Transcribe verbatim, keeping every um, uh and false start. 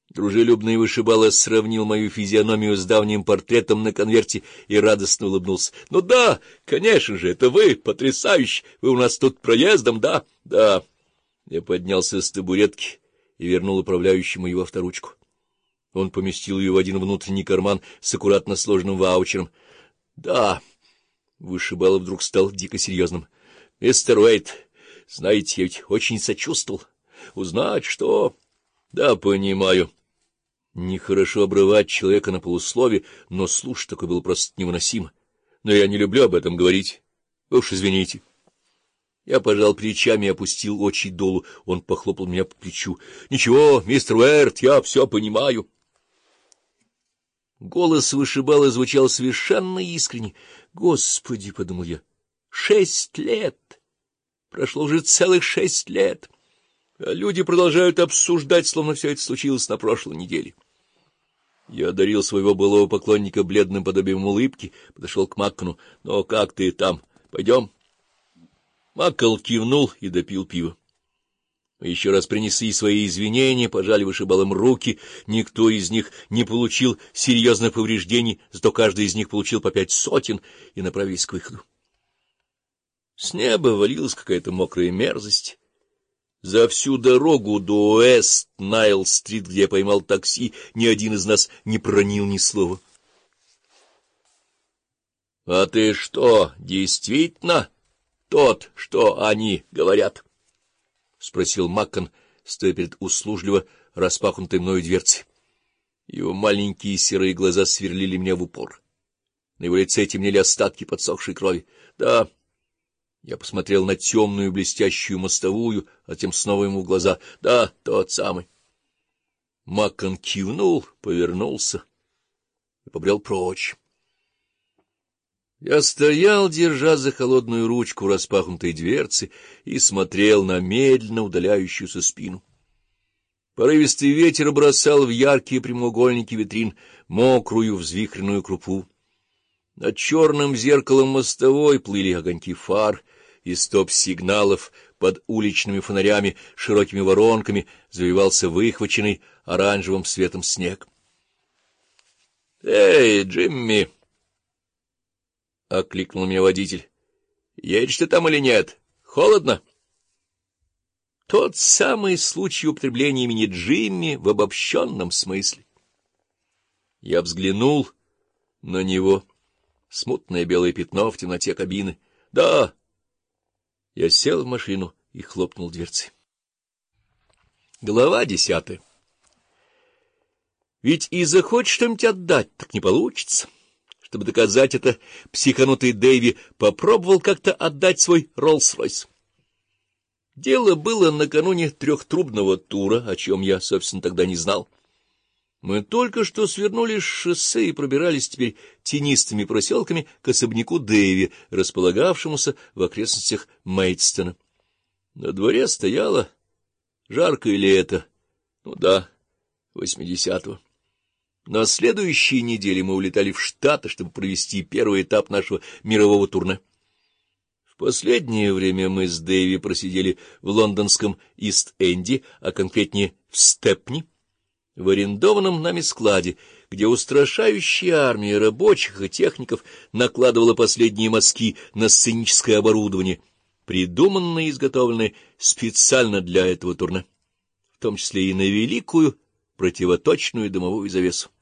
Дружелюбный вышибала сравнил мою физиономию с давним портретом на конверте и радостно улыбнулся. — Ну да, конечно же, это вы, потрясающе! Вы у нас тут проездом, да? — Да. Я поднялся с табуретки и вернул управляющему его авторучку. Он поместил ее в один внутренний карман с аккуратно сложенным ваучером. — Да. Вышибала вдруг стал дико серьезным. — Мистер Уэйт, знаете, я ведь очень сочувствовал. Узнать, что... — Да, понимаю. Нехорошо обрывать человека на полуслове, но слушать такое было просто невыносимо. Но я не люблю об этом говорить. Вы уж извините. Я пожал плечами и опустил очи долу. Он похлопал меня по плечу. — Ничего, мистер Уэрт, я все понимаю. Голос вышибала звучал совершенно искренне. — Господи, — подумал я, — шесть лет! Прошло уже целых шесть лет! А люди продолжают обсуждать, словно все это случилось на прошлой неделе. Я одарил своего былого поклонника бледным подобием улыбки, подошел к Маккону. — Ну, как ты там? Пойдем? Маккол кивнул и допил пиво. Еще раз принесли свои извинения, пожали вышибалам руки. Никто из них не получил серьезных повреждений, зато каждый из них получил по пять сотен и направились к выходу. С неба валилась какая-то мокрая мерзость. За всю дорогу до Уэст-Найл-стрит, где я поймал такси, ни один из нас не проронил ни слова. — А ты что, действительно тот, что они говорят? — спросил Маккон, стоя перед услужливо распахнутой мною дверцей. Его маленькие серые глаза сверлили меня в упор. На его лице темнели остатки подсохшей крови. — Да... Я посмотрел на темную блестящую мостовую, а затем снова ему в глаза. — Да, тот самый. Маккон кивнул, повернулся и побрел прочь. Я стоял, держа за холодную ручку распахнутой дверцы, и смотрел на медленно удаляющуюся спину. Порывистый ветер бросал в яркие прямоугольники витрин мокрую взвихренную крупу. Над черным зеркалом мостовой плыли огоньки фар, и стоп-сигналов под уличными фонарями широкими воронками завивался выхваченный оранжевым светом снег. — Эй, Джимми! — окликнул меня водитель. — Едешь ты там или нет? Холодно? Тот самый случай употребления имени Джимми в обобщенном смысле. Я взглянул на него. Смутное белое пятно в темноте кабины. — Да. Я сел в машину и хлопнул дверцей. Глава десятая. Ведь и захочешь что-нибудь отдать, так не получится. Чтобы доказать это, психанутый Дэйви попробовал как-то отдать свой Роллс-Ройс. Дело было накануне трехтрубного тура, о чем я, собственно, тогда не знал. Мы только что свернули с шоссе и пробирались теперь тенистыми проселками к особняку Дэйви, располагавшемуся в окрестностях Мейдстона. На дворе стояло жаркое лето, ну да, восьмидесятого. На следующей неделе мы улетали в Штаты, чтобы провести первый этап нашего мирового турне. В последнее время мы с Дэйви просидели в лондонском Ист-Энде, а конкретнее в Степни, в арендованном нами складе, где устрашающая армия рабочих и техников накладывала последние мазки на сценическое оборудование, придуманное и изготовленное специально для этого турне, в том числе и на великую противоточную дымовую завесу.